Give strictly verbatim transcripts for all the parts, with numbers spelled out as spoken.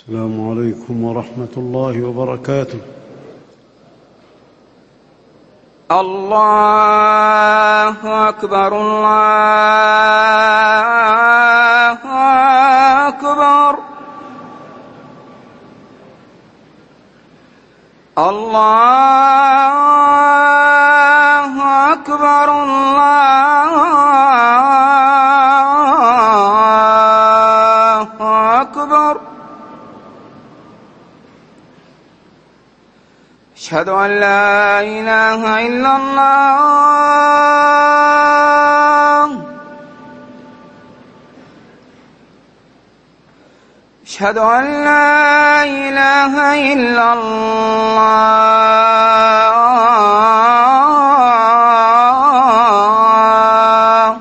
السلام عليكم ورحمة الله وبركاته. الله أكبر الله أكبر الله أكبر الله أكبر. أشهد أن لا إله إلا الله. أشهد أن لا إله إلا الله.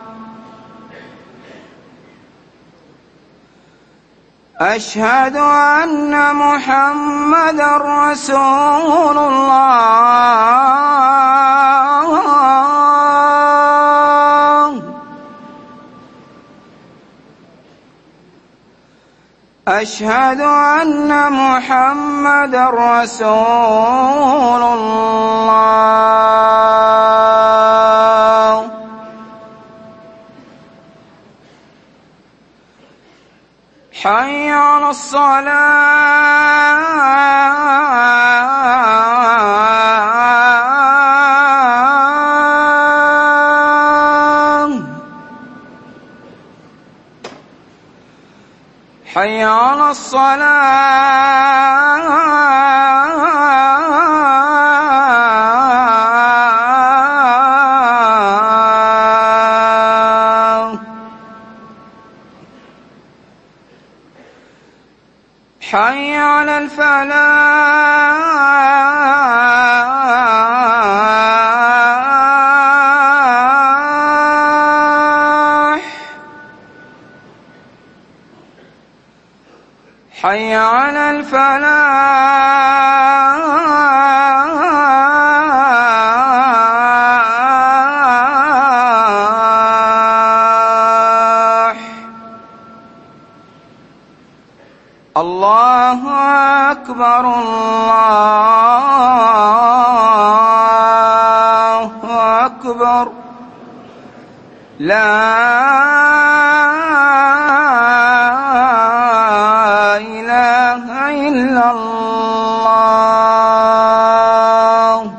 أشهد أن محمدًا رسول الله. أشهد أن محمدًا رسول الله. حي على الصلاة. حي على الصلاة. حي على الفلاح. حي على الفلاح. الله أكبر الله أكبر. لا إله إلا الله.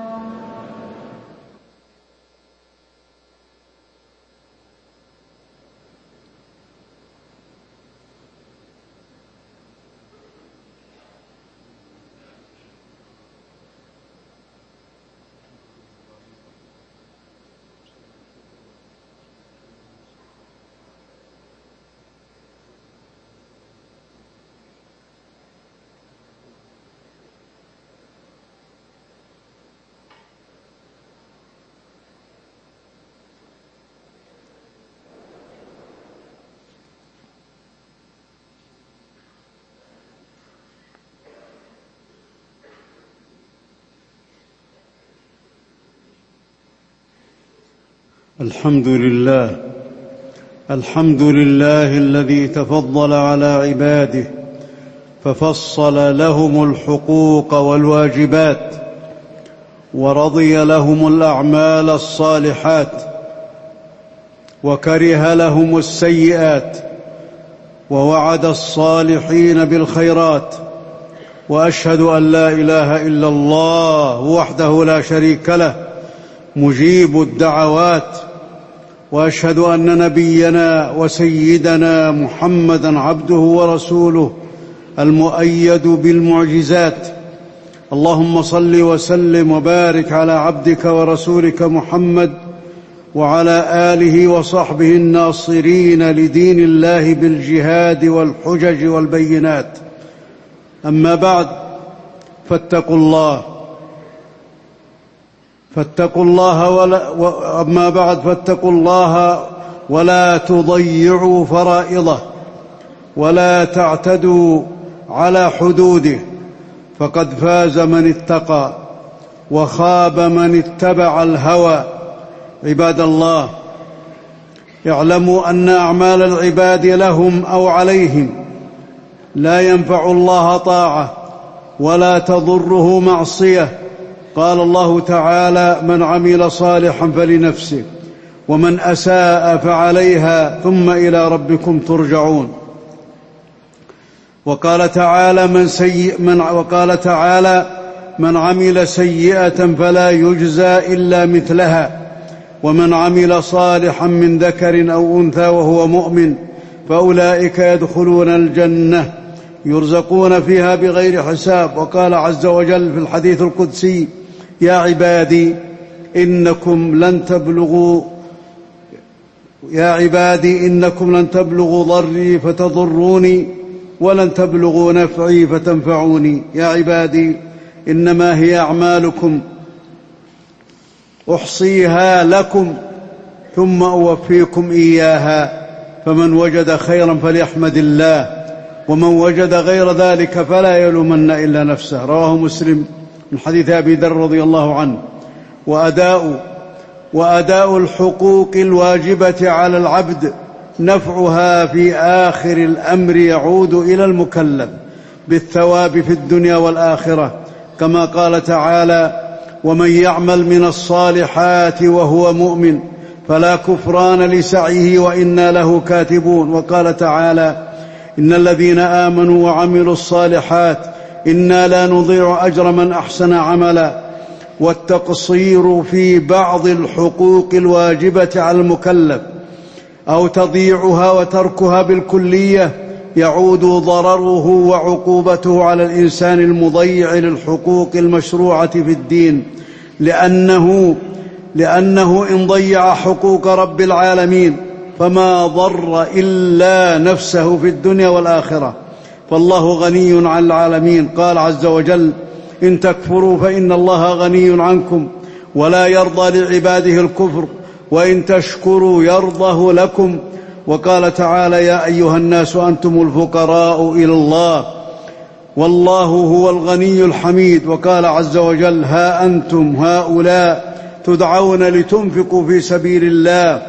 الحمد لله الحمد لله الذي تفضل على عباده ففصل لهم الحقوق والواجبات ورضي لهم الأعمال الصالحات وكره لهم السيئات ووعد الصالحين بالخيرات. وأشهد أن لا إله إلا الله وحده لا شريك له مجيب الدعوات. وأشهد أن نبينا وسيدنا محمدًا عبده ورسوله المؤيد بالمعجزات. اللهم صل وسلم وبارك على عبدك ورسولك محمد وعلى آله وصحبه الناصرين لدين الله بالجهاد والحجج والبينات. أما بعد فاتقوا الله فاتقوا الله ولا أما بعد فاتقوا الله ولا تضيعوا فرائضه ولا تعتدوا على حدوده، فقد فاز من اتقى وخاب من اتبع الهوى. عباد الله، اعلموا أن أعمال العباد لهم أو عليهم لا ينفع الله طاعة ولا تضره معصية. قال الله تعالى: من عمل صالحا فلنفسه ومن أساء فعليها ثم إلى ربكم ترجعون. وقال تعالى: من, سيء من, وقال تعالى من عمل سيئة فلا يجزى إلا مثلها ومن عمل صالحا من ذكر أو أنثى وهو مؤمن فأولئك يدخلون الجنة يرزقون فيها بغير حساب. وقال عز وجل في الحديث القدسي: يا عبادي إنكم لن تبلغوا يا عبادي إنكم لن تبلغوا ضري فتضروني ولن تبلغوا نفعي فتنفعوني. يا عبادي إنما هي أعمالكم أحصيها لكم ثم أوفيكم إياها، فمن وجد خيرا فليحمد الله ومن وجد غير ذلك فلا يلومن إلا نفسه. رواه مسلم من حديث أبي ذر رضي الله عنه. وأداء وأداء الحقوق الواجبة على العبد نفعها في آخر الأمر يعود إلى المكلف بالثواب في الدنيا والآخرة، كما قال تعالى: ومن يعمل من الصالحات وهو مؤمن فلا كفران لسعيه وإنا له كاتبون. وقال تعالى: إن الذين آمنوا وعملوا الصالحات إنا لا نضيع أجر من أحسن عملا. والتقصير في بعض الحقوق الواجبة على المكلف أو تضييعها وتركها بالكلية يعود ضرره وعقوبته على الإنسان المضيع للحقوق المشروعة في الدين، لأنه, لأنه إن ضيع حقوق رب العالمين فما ضر إلا نفسه في الدنيا والآخرة، فالله غني عن العالمين. قال عز وجل: إن تكفروا فإن الله غني عنكم ولا يرضى لعباده الكفر وإن تشكروا يرضه لكم. وقال تعالى: يا أيها الناس أنتم الفقراء إلى الله والله هو الغني الحميد. وقال عز وجل: ها أنتم هؤلاء تدعون لتنفقوا في سبيل الله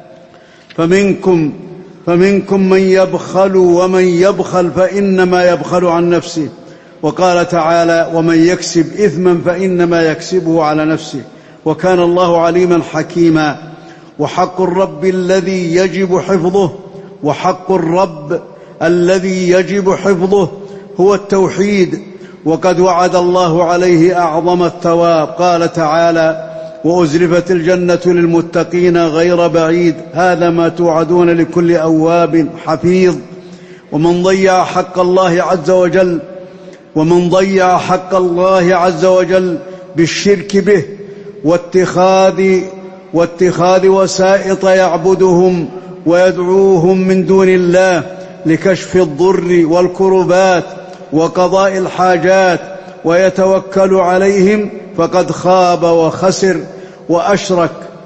فمنكم, فمنكم من يبخل ومن يبخل فإنما يبخل عن نفسه. وقال تعالى: ومن يكسب إثما فإنما يكسبه على نفسه وكان الله عليما حكيما. وحق الرب الذي يجب حفظه وحق الرب الذي يجب حفظه هو التوحيد، وقد وعد الله عليه أعظم الثواب. قال تعالى: وأزلفت الجنة للمتقين غير بعيد هذا ما توعدون لكل أواب حفيظ. ومن ضيع حق الله عز وجل ومن ضيع حق الله عز وجل بالشرك به واتخاذ واتخاذ وسائط يعبدهم ويدعوهم من دون الله لكشف الضر والكربات وقضاء الحاجات ويتوكل عليهم فقد خاب وخسر وأشرك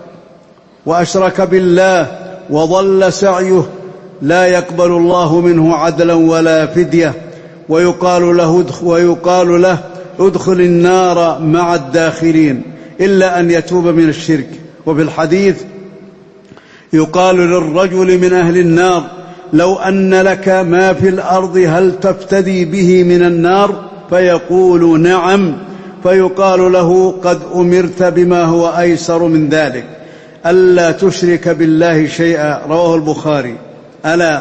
وأشرك بالله وضل سعيه، لا يقبل الله منه عدلا ولا فدية، ويقال له ويقال له ادخل النار مع الداخلين إلا أن يتوب من الشرك. وفي الحديث يقال للرجل من أهل النار: لو أن لك ما في الأرض هل تفتدي به من النار؟ فيقول: نعم. فيقال له: قد أمرت بما هو أيسر من ذلك، ألا تشرك بالله شيئا. رواه البخاري. ألا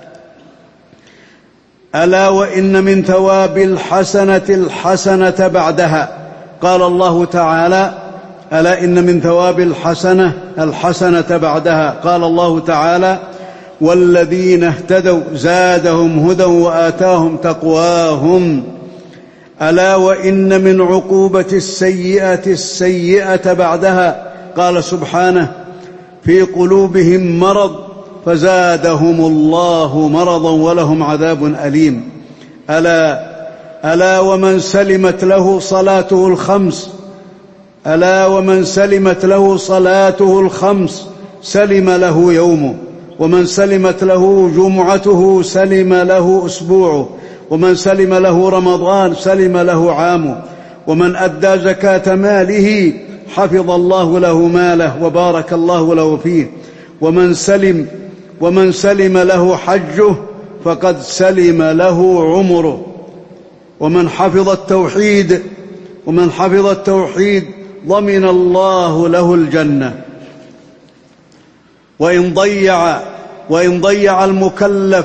ألا وإن من ثواب الحسنة الحسنة بعدها. قال الله تعالى: ألا إن من ثواب الحسنة الحسنة بعدها. قال الله تعالى: والذين اهتدوا زادهم هدى وآتاهم تقواهم. ألا وإن من عقوبة السيئة السيئة بعدها. قال سبحانه: في قلوبهم مرض فزادهم الله مرضا ولهم عذاب أليم. ألا ألا ومن سلمت له صلاته الخمس ألا ومن سلمت له صلاته الخمس سلم له يومه، ومن سلمت له جمعته سلم له أسبوعه، ومن سلم له رمضان سلم له عامه، ومن أدى زكاة ماله حفظ الله له ماله وبارك الله له فيه، ومن سلم ومن سلم له حجه فقد سلم له عمره. ومن حفظ التوحيد ومن حفظ التوحيد ضمن الله له الجنة. وإن ضيع وإن ضيع المكلف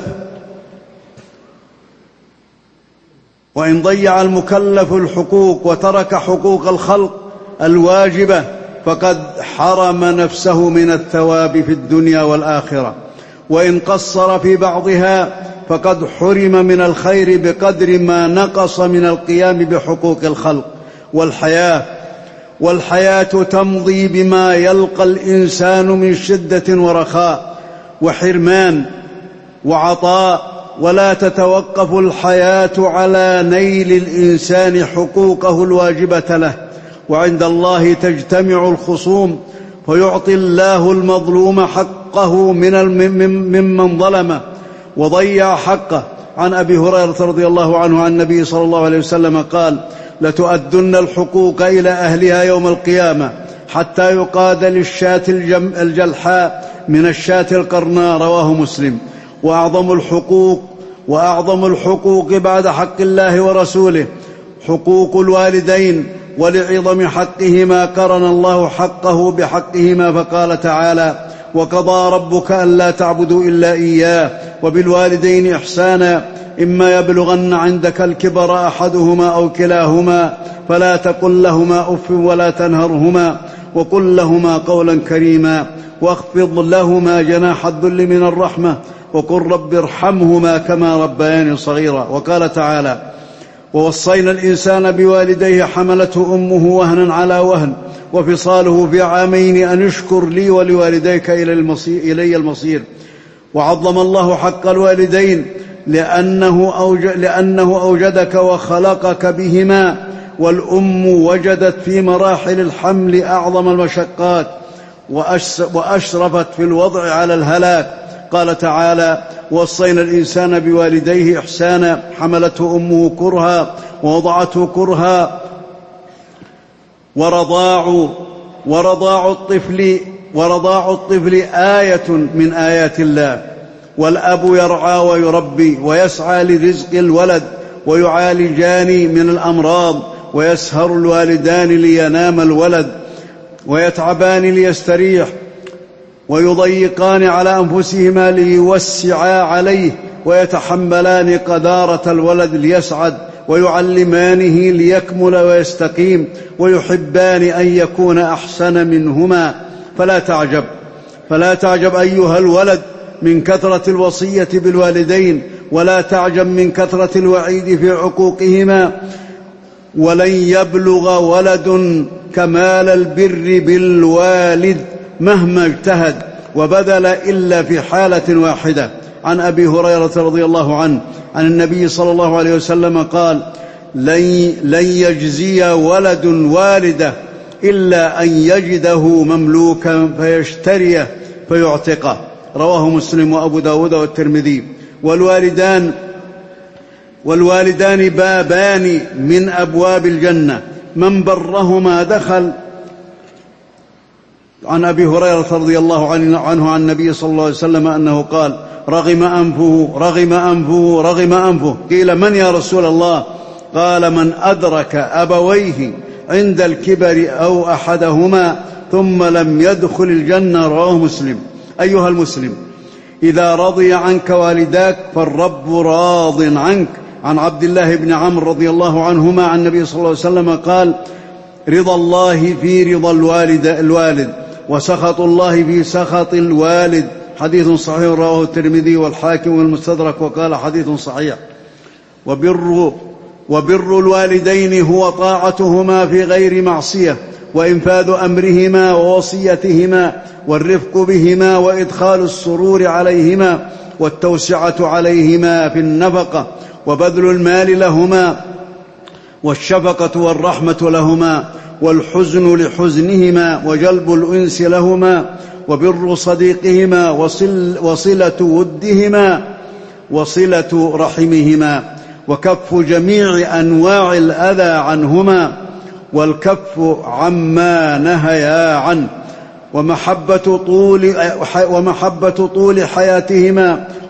وإن ضيع المكلف الحقوق وترك حقوق الخلق الواجبة فقد حرم نفسه من الثواب في الدنيا والآخرة. وإن قصر في بعضها فقد حرم من الخير بقدر ما نقص من القيام بحقوق الخلق. والحياة والحياة تمضي بما يلقى الإنسان من شدة ورخاء وحرمان وعطاء، ولا تتوقف الحياة على نيل الإنسان حقوقه الواجبة له. وعند الله تجتمع الخصوم فيعطي الله المظلوم حقه ممن ظلمه وضيع حقه. عن أبي هريرة رضي الله عنه عن النبي صلى الله عليه وسلم قال: لتؤدن الحقوق إلى أهلها يوم القيامة حتى يقاد للشاة الجلحاء من الشاة القرناء. رواه مسلم. وأعظم الحقوق وأعظم الحقوق بعد حق الله ورسوله حقوق الوالدين، ولعظم حقهما قرن الله حقه بحقهما فقال تعالى: وقضى ربك ألا تعبدوا إلا إياه وبالوالدين إحسانا إما يبلغن عندك الكبر أحدهما أو كلاهما فلا تقل لهما أف ولا تنهرهما وقل لهما قولا كريما واخفض لهما جناح الذل من الرحمة وقل رب ارحمهما كما ربياني صغيرا. وقال تعالى: ووصينا الإنسان بوالديه حملته أمه وهنا على وهن وفصاله في عامين أن اشكر لي ولوالديك إلي المصير. وعظم الله حق الوالدين لأنه, أوج... لأنه أوجدك وخلقك بهما، والأم وجدت في مراحل الحمل أعظم المشقات وأش... وأشرفت في الوضع على الهلاك. قال تعالى: ووصينا الإنسان بوالديه إحسانا حملته أمه كرها ووضعته كرها. ورضاع ورضاع الطفل ورضاع الطفل آية من آيات الله. والأب يرعى ويربي ويسعى لرزق الولد ويعالجان من الأمراض، ويسهر الوالدان لينام الولد ويتعبان ليستريح، ويضيقان على أنفسهما ليوسعا عليه، ويتحملان قدارة الولد ليسعد، ويعلمانه ليكمل ويستقيم، ويحبان أن يكون أحسن منهما. فلا تعجب فلا تعجب أيها الولد من كثرة الوصية بالوالدين، ولا تعجب من كثرة الوعيد في عقوقهما. ولن يبلغ ولد كمال البر بالوالد مهما اجتهد وبذل إلا في حالة واحدة. عن أبي هريرة رضي الله عنه عن النبي صلى الله عليه وسلم قال: لن يجزي ولد والده إلا أن يجده مملوكا فيشتريه فيعتقه. رواه مسلم وأبو داود والترمذي. والوالدان والوالدان بابان من أبواب الجنة، من برهما دخل. عن أبي هريرة رضي الله عنه عن النبي صلى الله عليه وسلم أنه قال: رغم أنفه رغم أنفه رغم أنفه. قيل: من يا رسول الله؟ قال: من أدرك أبويه عند الكبر أو أحدهما ثم لم يدخل الجنة. رواه مسلم. أيها المسلم، إذا رضي عنك والداك فالرب راض عنك. عن عبد الله بن عمرو رضي الله عنهما عن النبي صلى الله عليه وسلم قال: رضا الله في رضا الوالد, الوالد وسخط الله في سخط الوالد. حديث صحيح رواه الترمذي والحاكم والمستدرك وقال حديث صحيح. وبر, وبر الوالدين هو طاعتهما في غير معصية، وإنفاذ أمرهما ووصيتهما، والرفق بهما، وإدخال السرور عليهما، والتوسعة عليهما في النفقة، وبذل المال لهما، والشفقة والرحمة لهما، والحزن لحزنهما، وجلب الأنس لهما، وبر صديقهما، وصل وصلة ودهما، وصلة رحمهما، وكف جميع أنواع الأذى عنهما، والكف عما نهيا عنه، ومحبة طول, ومحبة طول حياتهما،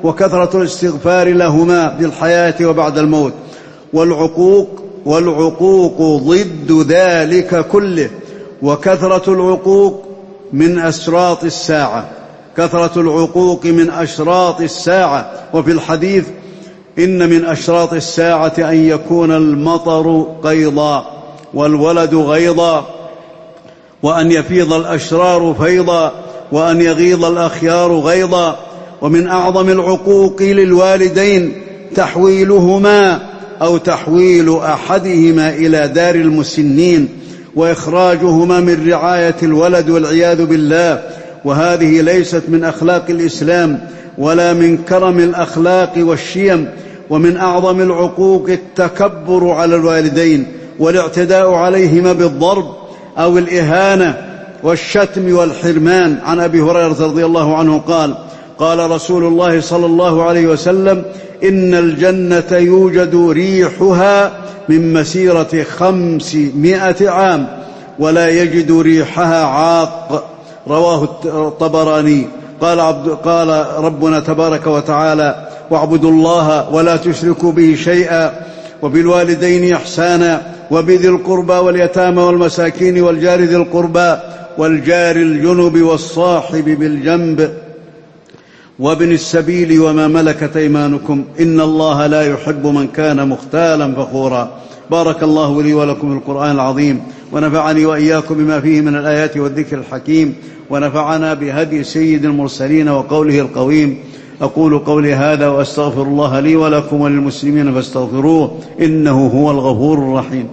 وكثرة الاستغفار لهما في الحياة وبعد الموت. والعقوق والعقوق ضد ذلك كله، وكثرة العقوق من أشراط الساعة، كثرة العقوق من أشراط الساعة. وفي الحديث: إن من أشراط الساعة أن يكون المطر قيضا والولد غيضا، وأن يفيض الأشرار فيضا، وأن يغيض الأخيار غيضا. ومن أعظم العقوق للوالدين تحويلهما أو تحويل أحدهما إلى دار المسنين، وإخراجهما من رعاية الولد والعياذ بالله. وهذه ليست من أخلاق الإسلام ولا من كرم الأخلاق والشيم. ومن أعظم العقوق التكبر على الوالدين والاعتداء عليهما بالضرب أو الإهانة والشتم والحرمان. عن أبي هريرة رضي الله عنه قال: قال رسول الله صلى الله عليه وسلم: إن الجنة يوجد ريحها من مسيرة خمسمائة عام ولا يجد ريحها عاق. رواه الطبراني. قال, عبد قال ربنا تبارك وتعالى: واعبدوا الله ولا تشركوا به شيئا وبالوالدين إحسانا وبذي القربى واليتامى والمساكين والجار ذي القربى والجار الجنب والصاحب بالجنب وابن السبيل وما ملكت أيمانكم إن الله لا يحب من كان مختالا فخورا. بارك الله لي ولكم في القرآن العظيم، ونفعني وإياكم بما فيه من الآيات والذكر الحكيم، ونفعنا بهدي سيد المرسلين وقوله القويم. أقول قولي هذا وأستغفر الله لي ولكم وللمسلمين فاستغفروه إنه هو الغفور الرحيم.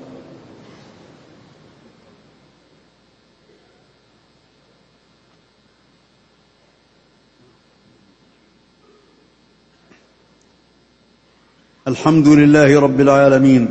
الحمد لله رب العالمين،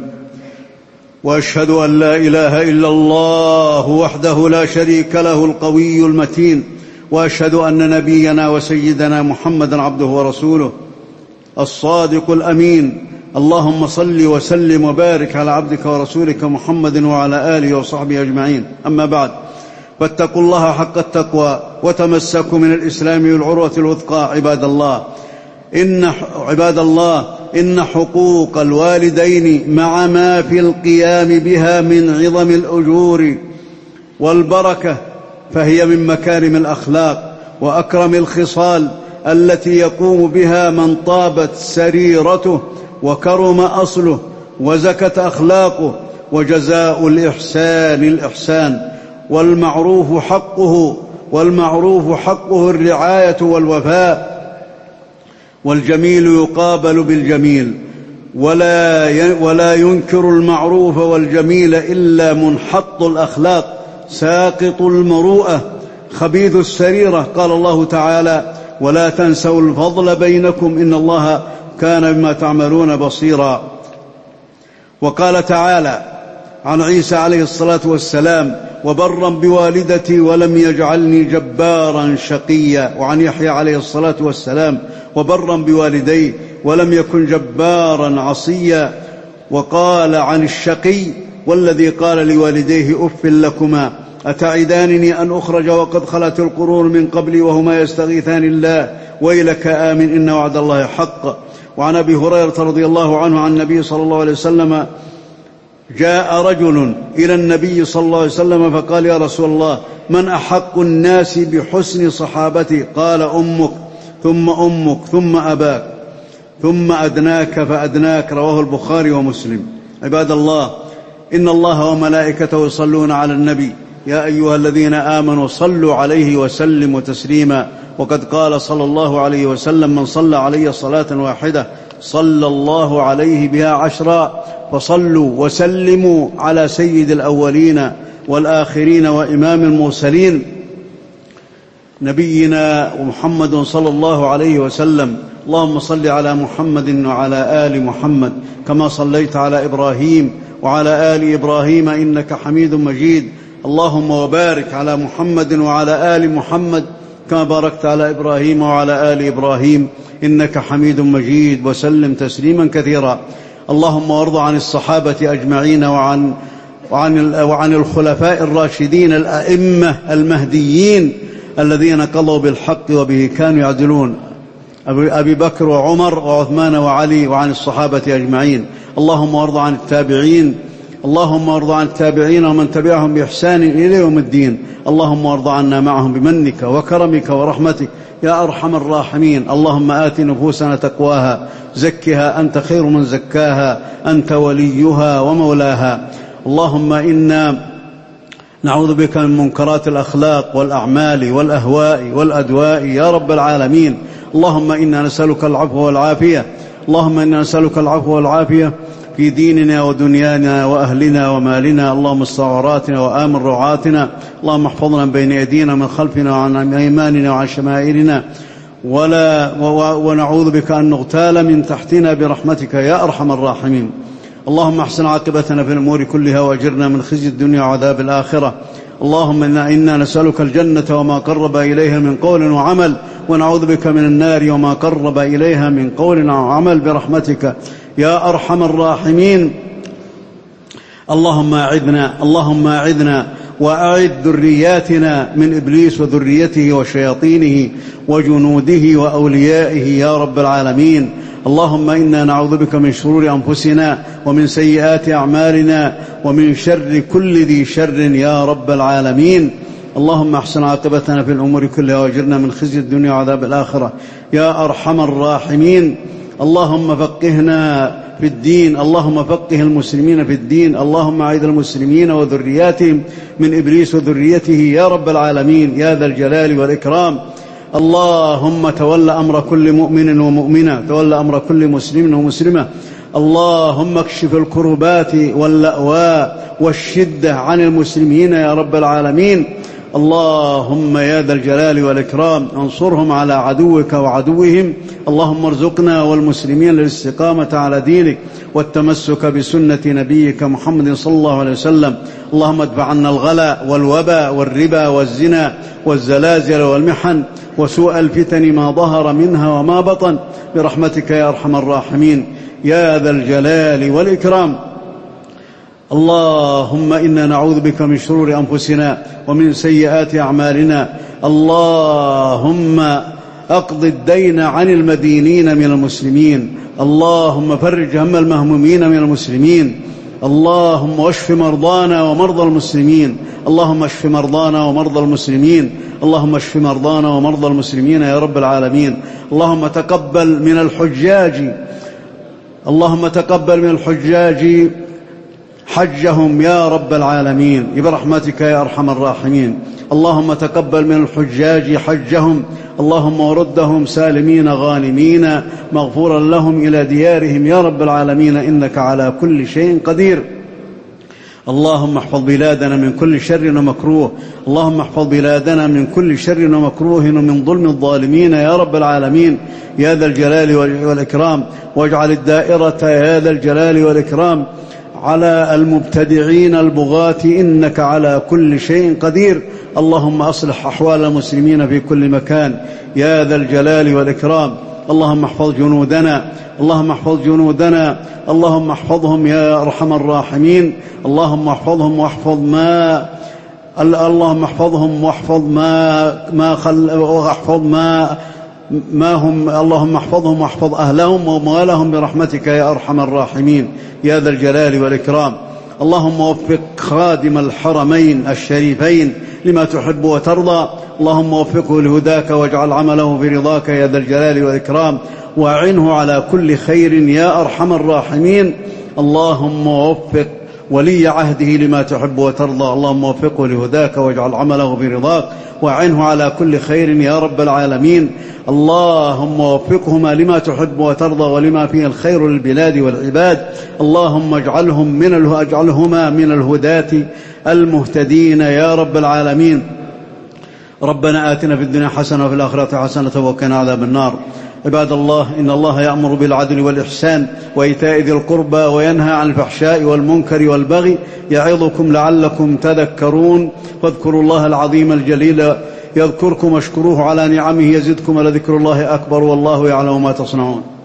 وأشهد أن لا إله إلا الله وحده لا شريك له القوي المتين، وأشهد أن نبينا وسيدنا محمدا عبده ورسوله الصادق الأمين. اللهم صل وسلم وبارك على عبدك ورسولك محمد وعلى آله وصحبه أجمعين. أما بعد، فاتقوا الله حق التقوى وتمسكوا من الإسلام بالعروة الوثقى. عباد الله إن عباد الله إن حقوق الوالدين مع ما في القيام بها من عظم الأجور والبركة فهي من مكارم الأخلاق وأكرم الخصال التي يقوم بها من طابت سريرته وكرم أصله وزكت أخلاقه. وجزاء الإحسان الإحسان، والمعروف حقه والمعروف حقه الرعاية والوفاء، والجميل يقابل بالجميل، ولا ولا ينكر المعروف والجميل إلا منحط الأخلاق ساقط المروءة خبيث السريرة. قال الله تعالى: ولا تنسوا الفضل بينكم إن الله كان بما تعملون بصيرا. وقال تعالى عن عيسى عليه الصلاة والسلام: وبرا بوالدتي ولم يجعلني جبارا شقيا. وعن يحيى عليه الصلاة والسلام: وبرا بوالديه ولم يكن جبارا عصيا. وقال عن الشقي: والذي قال لوالديه أف لكما أتعدانني أن أخرج وقد خلت القرون من قبلي وهما يستغيثان الله ويلك آمن إن وعد الله حق. وعن أبي هريرة رضي الله عنه عن النبي صلى الله عليه وسلم: جاء رجل إلى النبي صلى الله عليه وسلم فقال: يا رسول الله، من أحق الناس بحسن صحابتي؟ قال: أمك ثم أمك ثم أباك ثم أدناك فأدناك. رواه البخاري ومسلم. عباد الله، إن الله وملائكته يصلون على النبي يا أيها الذين آمنوا صلوا عليه وسلموا تسليما. وقد قال صلى الله عليه وسلم: من صلى علي صلاة واحدة صلى الله عليه بها عشرا. فصلوا وسلموا على سيد الأولين والآخرين وإمام المرسلين نبينا محمد صلى الله عليه وسلم. اللهم صل على محمد وعلى آل محمد كما صليت على إبراهيم وعلى آل إبراهيم إنك حميد مجيد. اللهم وبارك على محمد وعلى آل محمد كما باركت على إبراهيم وعلى آل إبراهيم إنك حميد مجيد، وسلم تسليما كثيرا. اللهم وارض عن الصحابة أجمعين وعن, وعن, وعن الخلفاء الراشدين الأئمة المهديين الذين قضوا بالحق وبه كانوا يعدلون. أبي بكر وعمر وعثمان وعلي وعن الصحابة أجمعين. اللهم وارض عن التابعين اللهم وارض عن التابعين ومن تبعهم بإحسان إلى يوم الدين. اللهم وارض عنا معهم بمنك وكرمك ورحمتك يا أرحم الراحمين. اللهم آت نفوسنا تقواها زكها أنت خير من زكاها أنت وليها ومولاها. اللهم إنا نعوذ بك من منكرات الأخلاق والأعمال والأهواء والأدواء يا رب العالمين. اللهم إنا نسألك العفو والعافية اللهم إنا نسألك العفو والعافية في ديننا ودنيانا وأهلنا ومالنا. اللهم استر عوراتنا وآمن روعاتنا. اللهم احفظنا من بين أيدينا من خلفنا وعن أيماننا وعن شمائلنا ولا ونعوذ بك أن نغتال من تحتنا برحمتك يا أرحم الراحمين. اللهم احسن عاقبتنا في الأمور كلها وأجرنا من خزي الدنيا وعذاب الآخرة. اللهم إنا, إنا نسألك الجنة وما قرب إليها من قول وعمل ونعوذ بك من النار وما قرب إليها من قول وعمل برحمتك يا أرحم الراحمين. اللهم أعذنا اللهم أعذنا وأعذ ذرياتنا من إبليس وذريته وشياطينه وجنوده وأوليائه يا رب العالمين. اللهم إنا نعوذ بك من شرور أنفسنا ومن سيئات أعمالنا ومن شر كل ذي شر يا رب العالمين. اللهم احسن عاقبتنا في الأمور كلها وأجرنا من خزي الدنيا وعذاب الآخرة يا أرحم الراحمين. اللهم فقهنا في الدين اللهم فقه المسلمين في الدين. اللهم أعذ المسلمين وذرياتهم من إبليس وذريته يا رب العالمين يا ذا الجلال والإكرام. اللهم تول أمر كل مؤمن ومؤمنة تول أمر كل مسلم ومسلمة. اللهم اكشف الكربات واللأواء والشدة عن المسلمين يا رب العالمين. اللهم يا ذا الجلال والإكرام انصرهم على عدوك وعدوهم. اللهم ارزقنا والمسلمين الاستقامة على دينك والتمسك بسنة نبيك محمد صلى الله عليه وسلم. اللهم ادفع عنا الغلاء والوباء والربا والزنا والزلازل والمحن وسوء الفتن ما ظهر منها وما بطن برحمتك يا أرحم الراحمين يا ذا الجلال والإكرام. اللهم إنا نعوذ بك من شرور أنفسنا ومن سيئات أعمالنا. اللهم أقض الدين عن المدينين من المسلمين. اللهم فرج هم المهمومين من المسلمين. اللهم واشف مرضانا ومرضى المسلمين. اللهم اشف مرضانا ومرضى المسلمين. اللهم اشف مرضانا ومرضى المسلمين يا رب العالمين. اللهم تقبل من الحجاج اللهم تقبل من الحجاج حجهم يا رب العالمين برحمتك يا أرحم الراحمين. اللهم تقبل من الحجاج حجهم. اللهم وردهم سالمين غانمين مغفورا لهم إلى ديارهم يا رب العالمين إنك على كل شيء قدير. اللهم احفظ بلادنا من كل شر ومكروه. اللهم احفظ بلادنا من كل شر ومكروه ومن ظلم الظالمين يا رب العالمين يا ذا الجلال والإكرام. واجعل الدائرة يا ذا الجلال والإكرام على المبتدعين البغاة إنك على كل شيء قدير. اللهم أصلح أحوال المسلمين في كل مكان يا ذا الجلال والإكرام. اللهم احفظ جنودنا اللهم احفظ جنودنا اللهم احفظهم يا أرحم الراحمين. اللهم احفظهم واحفظ ما اللهم احفظهم واحفظ ما ما خل واحفظ ما ما هم اللهم احفظهم واحفظ أهلهم وموالهم برحمتك يا أرحم الراحمين يا ذا الجلال والإكرام. اللهم وفق خادم الحرمين الشريفين لما تحب وترضى. اللهم وفقه لهداك واجعل عمله في رضاك يا ذا الجلال والإكرام وأعنه على كل خير يا أرحم الراحمين. اللهم وفق ولي عهده لما تحب وترضى. اللهم وفقه لهداك واجعل عمله في رضاك وأعنه على كل خير يا رب العالمين. اللهم وفقهما لما تحب وترضى ولما فيه الخير للبلاد والعباد. اللهم اجعلهم من اجعلهما من الهداة المهتدين يا رب العالمين. ربنا آتنا في الدنيا حسنة وفي الآخرة حسنة وقنا عذاب النار. عباد الله إن الله يأمر بالعدل والإحسان وإيتاء ذي القربى وينهى عن الفحشاء والمنكر والبغي يعظكم لعلكم تذكرون. فاذكروا الله العظيم الجليل يذكركم واشكروه على نعمه يزدكم ولذكر الله أكبر والله يعلم ما تصنعون.